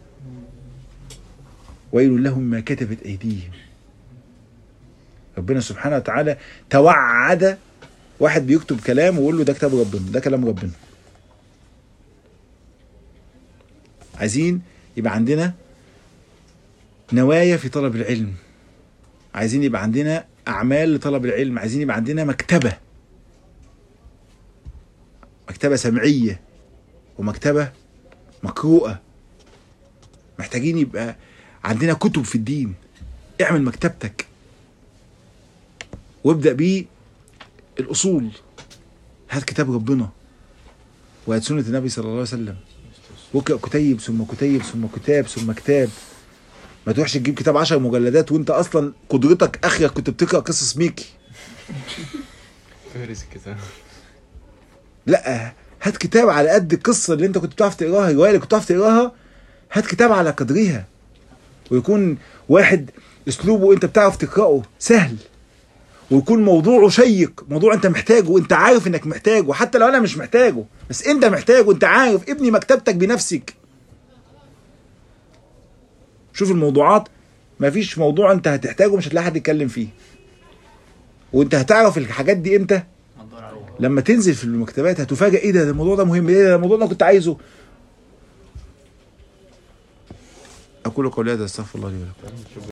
ويل لهم ما كتبت أيديهم. ربنا سبحانه وتعالى توعد واحد بيكتب كلام ويقول له ده كتاب ربنا، ده كلام ربنا. عايزين يبقى عندنا نوايا في طلب العلم، عايزين يبقى عندنا أعمال لطلب العلم، عايزين يبقى عندنا مكتبة مكتبة سمعية ومكتبة مقروءة. محتاجين يبقى عندنا كتب في الدين. اعمل مكتبتك وابدأ بيه الأصول. هات كتاب ربنا وهات سنة النبي صلى الله عليه وسلم واقرأ كتيب ثم كتيب ثم كتاب ثم كتاب. ما تروحش تجيب كتاب عشر مجلدات وانت اصلا قدرتك اخرك كنت بتقرأ قصص ميكي. فهرس الكتاب. لا، هات كتاب على قد القصه اللي انت كنت بتعرف تقراها، الروايه اللي كنت بتعرف تقراها. هات كتاب على قدرها، ويكون واحد اسلوبه انت بتعرف تقراه سهل، ويكون موضوعه شيق، موضوع انت محتاجه وانت عارف انك محتاجه، حتى لو انا مش محتاجه بس انت محتاجه وانت عارف. ابني مكتبتك بنفسك. شوف الموضوعات، ما فيش موضوع انت هتحتاجه مش هتلاقي حد يتكلم فيه، وانت هتعرف الحاجات دي امتى؟ لما تنزل في المكتبات. هتفاجئ ايه ده, ده الموضوع ده مهم، ايه ده الموضوع ده كنت عايزه. اقول قولي هذا استغفر الله لي ولكم.